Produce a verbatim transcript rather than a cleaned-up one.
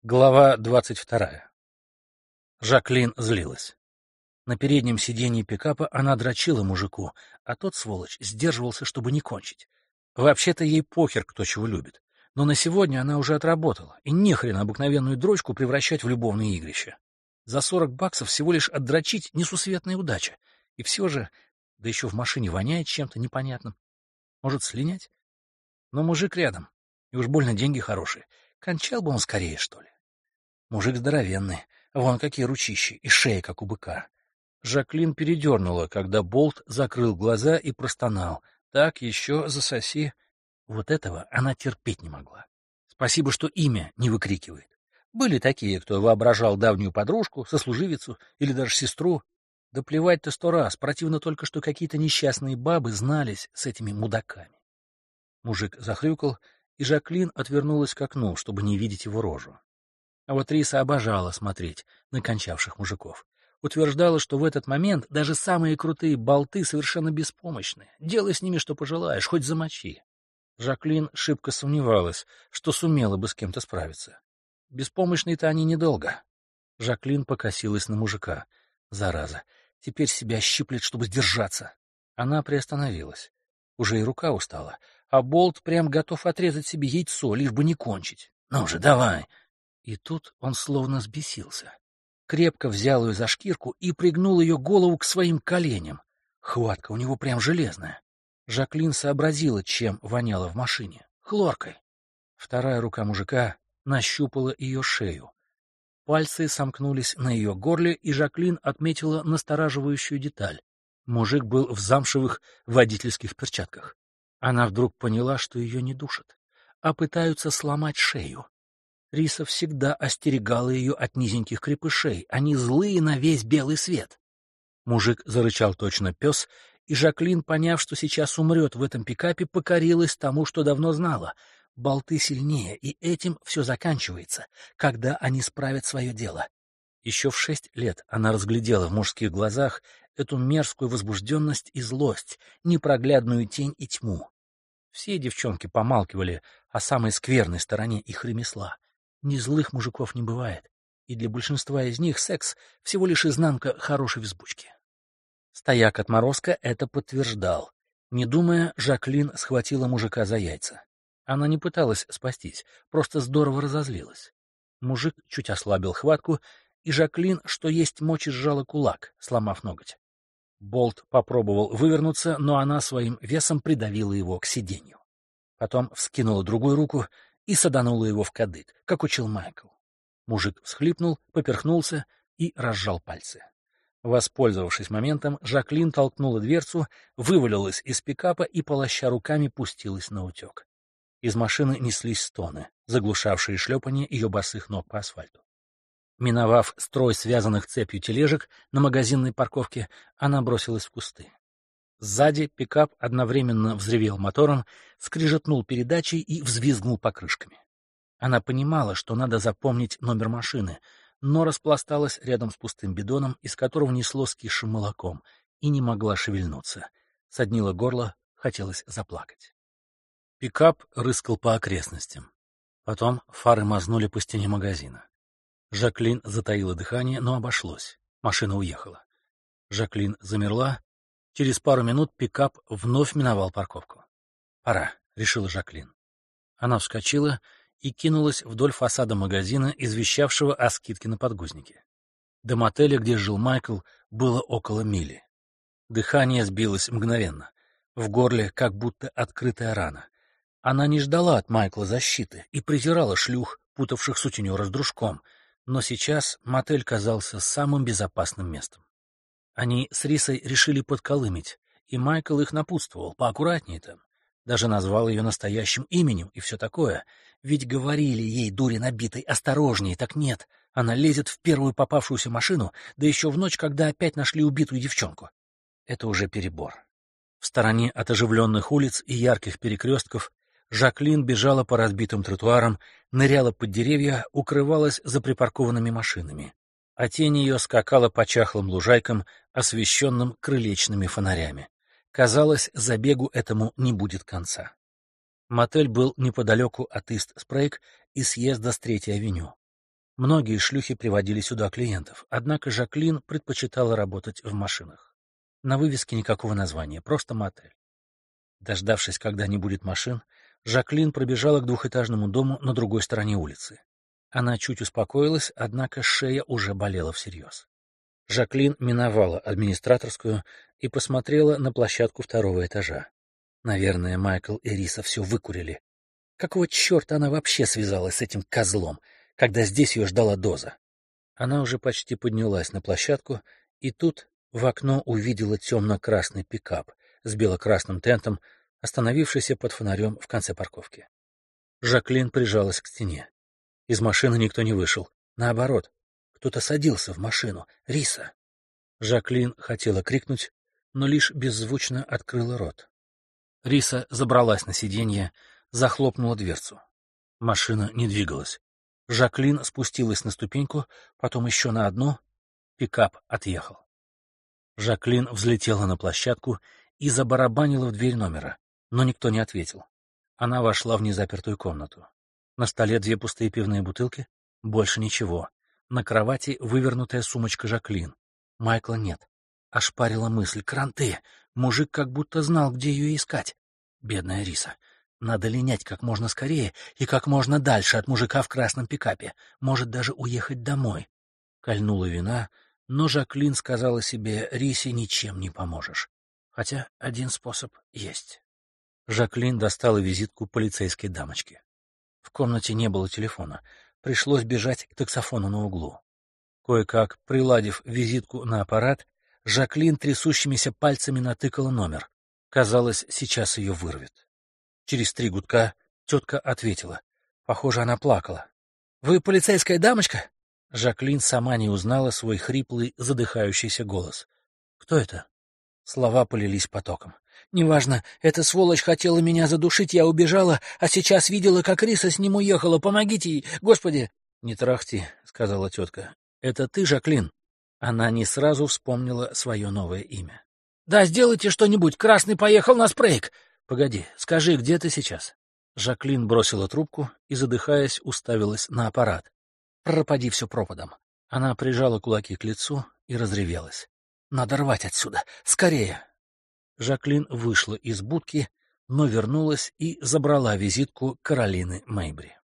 Глава двадцать вторая. Жаклин злилась. На переднем сиденье пикапа она дрочила мужику, а тот, сволочь, сдерживался, чтобы не кончить. Вообще-то ей похер, кто чего любит. Но на сегодня она уже отработала, и нехрен обыкновенную дрочку превращать в любовное игрище. За сорок баксов всего лишь отдрочить несусветная удача. И все же, да еще в машине воняет чем-то непонятным. Может, слинять? Но мужик рядом, и уж больно деньги хорошие. Кончал бы он скорее, что ли. Мужик здоровенный, вон какие ручищи, и шея, как у быка. Жаклин передернула, когда Болт закрыл глаза и простонал. Так, еще засоси. Вот этого она терпеть не могла. Спасибо, что имя не выкрикивает. Были такие, кто воображал давнюю подружку, сослуживицу или даже сестру. Да плевать-то сто раз, противно только, что какие-то несчастные бабы знались с этими мудаками. Мужик захрюкал, и Жаклин отвернулась к окну, чтобы не видеть его рожу. А вот Риса обожала смотреть на кончавших мужиков. Утверждала, что в этот момент даже самые крутые болты совершенно беспомощны. Делай с ними, что пожелаешь, хоть замочи. Жаклин шибко сомневалась, что сумела бы с кем-то справиться. Беспомощные-то они недолго. Жаклин покосилась на мужика. Зараза, теперь себя щиплет, чтобы сдержаться. Она приостановилась. Уже и рука устала, а болт прям готов отрезать себе яйцо, лишь бы не кончить. Ну же, давай! И тут он словно взбесился. Крепко взял ее за шкирку и пригнул ее голову к своим коленям. Хватка у него прям железная. Жаклин сообразила, чем воняло в машине. Хлоркой. Вторая рука мужика нащупала ее шею. Пальцы сомкнулись на ее горле, и Жаклин отметила настораживающую деталь. Мужик был в замшевых водительских перчатках. Она вдруг поняла, что ее не душат, а пытаются сломать шею. Риса всегда остерегала ее от низеньких крепышей, они злые на весь белый свет. Мужик зарычал точно пес, и Жаклин, поняв, что сейчас умрет в этом пикапе, покорилась тому, что давно знала. Болты сильнее, и этим все заканчивается, когда они справят свое дело. Еще в шесть лет она разглядела в мужских глазах эту мерзкую возбужденность и злость, непроглядную тень и тьму. Все девчонки помалкивали о самой скверной стороне их ремесла. Ни злых мужиков не бывает, и для большинства из них секс — всего лишь изнанка хорошей взбучки. Стояк-отморозка это подтверждал. Не думая, Жаклин схватила мужика за яйца. Она не пыталась спастись, просто здорово разозлилась. Мужик чуть ослабил хватку, и Жаклин, что есть мочи, сжала кулак, сломав ноготь. Болт попробовал вывернуться, но она своим весом придавила его к сиденью. Потом вскинула другую руку и саданула его в кадык, как учил Майкл. Мужик всхлипнул, поперхнулся и разжал пальцы. Воспользовавшись моментом, Жаклин толкнула дверцу, вывалилась из пикапа и, полоща руками, пустилась наутек. Из машины неслись стоны, заглушавшие шлепанье ее босых ног по асфальту. Миновав строй связанных цепью тележек на магазинной парковке, она бросилась в кусты. Сзади пикап одновременно взревел мотором, скрижетнул передачей и взвизгнул покрышками. Она понимала, что надо запомнить номер машины, но распласталась рядом с пустым бидоном, из которого несло скисшим молоком, и не могла шевельнуться. Соднило горло, хотелось заплакать. Пикап рыскал по окрестностям. Потом фары мазнули по стене магазина. Жаклин затаила дыхание, но обошлось. Машина уехала. Жаклин замерла. Через пару минут пикап вновь миновал парковку. «Пора», — решила Жаклин. Она вскочила и кинулась вдоль фасада магазина, извещавшего о скидке на подгузники. До мотеля, где жил Майкл, было около мили. Дыхание сбилось мгновенно. В горле как будто открытая рана. Она не ждала от Майкла защиты и презирала шлюх, путавших сутенера с дружком, но сейчас мотель казался самым безопасным местом. Они с Рисой решили подколымить, и Майкл их напутствовал, поаккуратнее там. Даже назвал ее настоящим именем и все такое. Ведь говорили ей, дури набитой, осторожнее, так нет. Она лезет в первую попавшуюся машину, да еще в ночь, когда опять нашли убитую девчонку. Это уже перебор. В стороне от оживленных улиц и ярких перекрестков Жаклин бежала по разбитым тротуарам, ныряла под деревья, укрывалась за припаркованными машинами. А тень ее скакала по чахлым лужайкам, освещенным крылечными фонарями. Казалось, забегу этому не будет конца. Мотель был неподалеку от Ист-Спрейг и съезда с Третьей авеню. Многие шлюхи приводили сюда клиентов, однако Жаклин предпочитала работать в машинах. На вывеске никакого названия, просто мотель. Дождавшись, когда не будет машин, Жаклин пробежала к двухэтажному дому на другой стороне улицы. Она чуть успокоилась, однако шея уже болела всерьез. Жаклин миновала администраторскую и посмотрела на площадку второго этажа. Наверное, Майкл и Риса все выкурили. Какого черта она вообще связалась с этим козлом, когда здесь ее ждала доза? Она уже почти поднялась на площадку, и тут в окно увидела темно-красный пикап с бело-красным тентом, остановившийся под фонарем в конце парковки. Жаклин прижалась к стене. Из машины никто не вышел. Наоборот, кто-то садился в машину. Риса. Жаклин хотела крикнуть, но лишь беззвучно открыла рот. Риса забралась на сиденье, захлопнула дверцу. Машина не двигалась. Жаклин спустилась на ступеньку, потом еще на одну. Пикап отъехал. Жаклин взлетела на площадку и забарабанила в дверь номера, но никто не ответил. Она вошла в незапертую комнату. На столе две пустые пивные бутылки, больше ничего. На кровати вывернутая сумочка Жаклин. Майкла нет. Ошпарила мысль. Кранты! Мужик как будто знал, где ее искать. Бедная Риса. Надо линять как можно скорее и как можно дальше от мужика в красном пикапе. Может, даже уехать домой. Кольнула вина, но Жаклин сказала себе, Рисе ничем не поможешь. Хотя один способ есть. Жаклин достала визитку полицейской дамочки. В комнате не было телефона. Пришлось бежать к таксофону на углу. Кое-как, приладив визитку на аппарат, Жаклин трясущимися пальцами натыкала номер. Казалось, сейчас ее вырвет. Через три гудка тетка ответила. Похоже, она плакала. — Вы полицейская дамочка? Жаклин сама не узнала свой хриплый, задыхающийся голос. — Кто это? Слова полились потоком. — Неважно, эта сволочь хотела меня задушить, я убежала, а сейчас видела, как Риса с ним уехала. Помогите ей, господи! — Не трахти, — сказала тетка. — Это ты, Жаклин? Она не сразу вспомнила свое новое имя. — Да, сделайте что-нибудь, Красный поехал на спрейк. — Погоди, скажи, где ты сейчас? Жаклин бросила трубку и, задыхаясь, уставилась на аппарат. Пропади все пропадом. Она прижала кулаки к лицу и разревелась. Надо рвать отсюда. Скорее. Жаклин вышла из будки, но вернулась и забрала визитку Каролины Мэйбри.